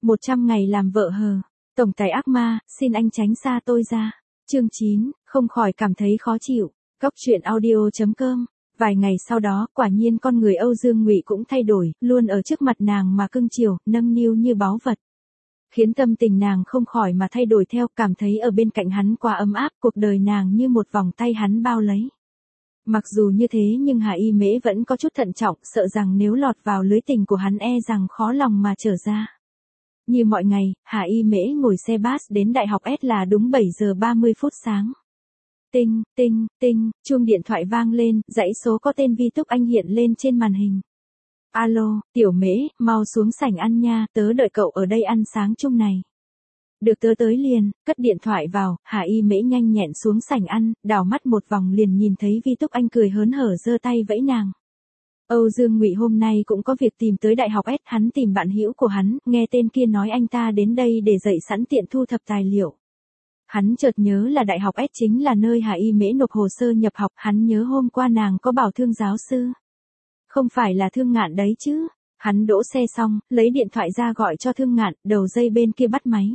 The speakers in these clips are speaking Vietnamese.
100 ngày làm vợ hờ. Tổng tài ác ma, xin anh tránh xa tôi ra. Chương 9, không khỏi cảm thấy khó chịu. Cóc truyện audio.com. Vài ngày sau đó, quả nhiên con người Âu Dương Ngụy cũng thay đổi, luôn ở trước mặt nàng mà cưng chiều, nâng niu như báu vật. Khiến tâm tình nàng không khỏi mà thay đổi theo, cảm thấy ở bên cạnh hắn quá ấm áp, cuộc đời nàng như một vòng tay hắn bao lấy. Mặc dù như thế nhưng Hà Y Mễ vẫn có chút thận trọng, sợ rằng nếu lọt vào lưới tình của hắn rằng khó lòng mà trở ra. Như mọi ngày, Hà Y Mễ ngồi xe bus đến Đại học S là đúng 7 giờ 30 phút sáng. Tinh, tinh, tinh, chuông điện thoại vang lên, dãy số có tên Vi Túc Anh hiện lên trên màn hình. Alo, Tiểu Mễ, mau xuống sảnh ăn nha, tớ đợi cậu ở đây ăn sáng chung này. Được, tớ tới liền. Cất điện thoại vào, Hà Y Mễ nhanh nhẹn xuống sảnh ăn, đảo mắt một vòng liền nhìn thấy Vi Túc Anh cười hớn hở giơ tay vẫy nàng. Âu Dương Ngụy hôm nay cũng có việc tìm tới Đại học S, hắn tìm bạn hữu của hắn, nghe tên kia nói anh ta đến đây để dạy sẵn tiện thu thập tài liệu. Hắn chợt nhớ là Đại học S chính là nơi Hà Y Mễ nộp hồ sơ nhập học, hắn nhớ hôm qua nàng có bảo Thương giáo sư. Không phải là Thương Ngạn đấy chứ? Hắn đỗ xe xong, lấy điện thoại ra gọi cho Thương Ngạn, đầu dây bên kia bắt máy.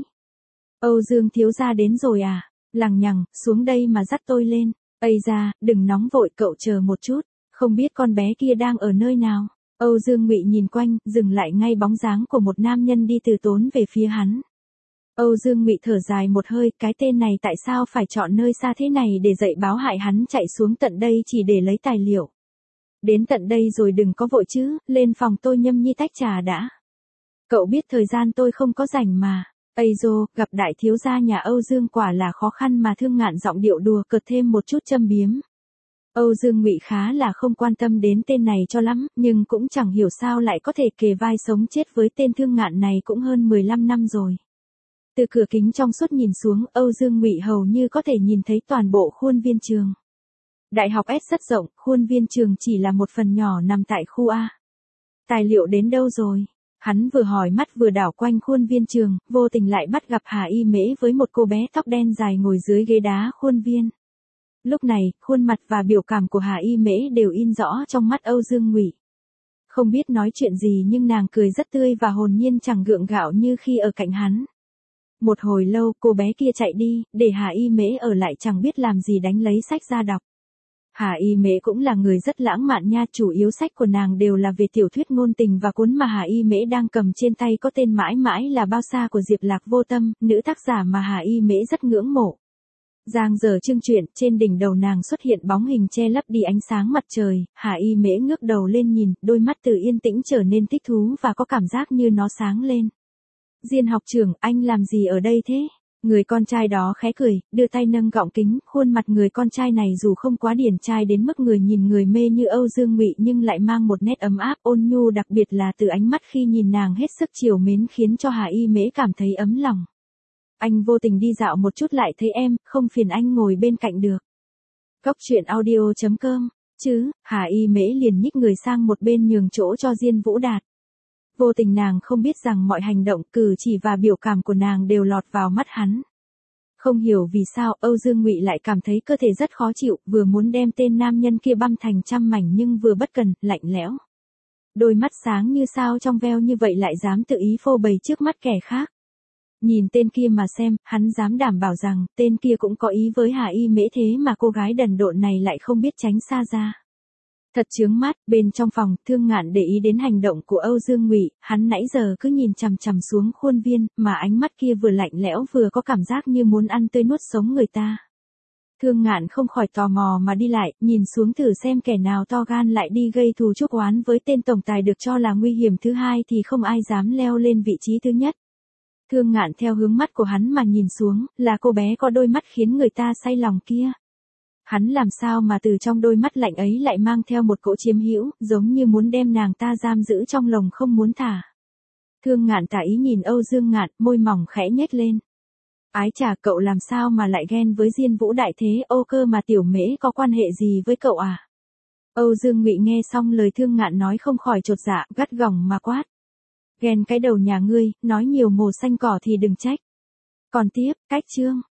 Âu Dương thiếu gia đến rồi à? Lằng nhằng, xuống đây mà dắt tôi lên. Ây da, đừng nóng vội, cậu chờ một chút. Không biết con bé kia đang ở nơi nào? Âu Dương Ngụy nhìn quanh, dừng lại ngay bóng dáng của một nam nhân đi từ tốn về phía hắn. Âu Dương Ngụy thở dài một hơi, cái tên này tại sao phải chọn nơi xa thế này để dạy báo hại hắn chạy xuống tận đây chỉ để lấy tài liệu. Đến tận đây rồi đừng có vội chứ, lên phòng tôi nhâm nhi tách trà đã. Cậu biết thời gian tôi không có rảnh mà. Ây dô, gặp đại thiếu gia nhà Âu Dương quả là khó khăn mà. Thương Ngạn giọng điệu đùa cợt thêm một chút châm biếm. Âu Dương Ngụy khá là không quan tâm đến tên này cho lắm, nhưng cũng chẳng hiểu sao lại có thể kề vai sống chết với tên Thương Ngạn này cũng hơn 15 năm rồi. Từ cửa kính trong suốt nhìn xuống, Âu Dương Ngụy hầu như có thể nhìn thấy toàn bộ khuôn viên trường. Đại học S rất rộng, khuôn viên trường chỉ là một phần nhỏ nằm tại khu A. Tài liệu đến đâu rồi? Hắn vừa hỏi mắt vừa đảo quanh khuôn viên trường, vô tình lại bắt gặp Hà Y Mễ với một cô bé tóc đen dài ngồi dưới ghế đá khuôn viên. Lúc này, khuôn mặt và biểu cảm của Hà Y Mễ đều in rõ trong mắt Âu Dương Ngụy. Không biết nói chuyện gì nhưng nàng cười rất tươi và hồn nhiên chẳng gượng gạo như khi ở cạnh hắn. Một hồi lâu cô bé kia chạy đi, để Hà Y Mễ ở lại chẳng biết làm gì đánh lấy sách ra đọc. Hà Y Mễ cũng là người rất lãng mạn nha, chủ yếu sách của nàng đều là về tiểu thuyết ngôn tình và cuốn mà Hà Y Mễ đang cầm trên tay có tên Mãi Mãi là Bao Xa của Diệp Lạc Vô Tâm, nữ tác giả mà Hà Y Mễ rất ngưỡng mộ. Giang dở chương truyện, trên đỉnh đầu nàng xuất hiện bóng hình che lấp đi ánh sáng mặt trời, Hà Y Mễ ngước đầu lên nhìn, đôi mắt từ yên tĩnh trở nên thích thú và có cảm giác như nó sáng lên. Diên học trưởng, anh làm gì ở đây thế? Người con trai đó khẽ cười, đưa tay nâng gọng kính, khuôn mặt người con trai này dù không quá điển trai đến mức người nhìn người mê như Âu Dương Ngụy nhưng lại mang một nét ấm áp ôn nhu, đặc biệt là từ ánh mắt khi nhìn nàng hết sức trìu mến khiến cho Hà Y Mễ cảm thấy ấm lòng. Anh vô tình đi dạo một chút lại thấy em, không phiền anh ngồi bên cạnh được. Cóc truyện audio.com, chứ, Hà Y Mễ liền nhích người sang một bên nhường chỗ cho Diên Vũ Đạt. Vô tình nàng không biết rằng mọi hành động, cử chỉ và biểu cảm của nàng đều lọt vào mắt hắn. Không hiểu vì sao Âu Dương Ngụy lại cảm thấy cơ thể rất khó chịu, vừa muốn đem tên nam nhân kia băm thành trăm mảnh nhưng vừa bất cần, lạnh lẽo. Đôi mắt sáng như sao trong veo như vậy lại dám tự ý phô bày trước mắt kẻ khác. Nhìn tên kia mà xem, hắn dám đảm bảo rằng tên kia cũng có ý với Hà Y Mễ thế mà cô gái đần độn này lại không biết tránh xa ra. Thật chướng mắt, bên trong phòng, Thương Ngạn để ý đến hành động của Âu Dương Ngụy, hắn nãy giờ cứ nhìn chằm chằm xuống khuôn viên, mà ánh mắt kia vừa lạnh lẽo vừa có cảm giác như muốn ăn tươi nuốt sống người ta. Thương Ngạn không khỏi tò mò mà đi lại, nhìn xuống thử xem kẻ nào to gan lại đi gây thù chuốc oán với tên tổng tài được cho là nguy hiểm thứ hai thì không ai dám leo lên vị trí thứ nhất. Thương Ngạn theo hướng mắt của hắn mà nhìn xuống, là cô bé có đôi mắt khiến người ta say lòng kia. Hắn làm sao mà từ trong đôi mắt lạnh ấy lại mang theo một cỗ chiếm hữu, giống như muốn đem nàng ta giam giữ trong lồng không muốn thả. Thương Ngạn tả ý nhìn Âu Dương Ngạn, môi mỏng khẽ nhếch lên. Ái chà, cậu làm sao mà lại ghen với Diên Vũ Đại thế? Ô cơ mà Tiểu Mễ có quan hệ gì với cậu à? Âu Dương Ngụy nghe xong lời Thương Ngạn nói không khỏi chột dạ, gắt gỏng mà quát. Ghen cái đầu nhà ngươi, nói nhiều mồ xanh cỏ thì đừng trách. Còn tiếp, cách chương.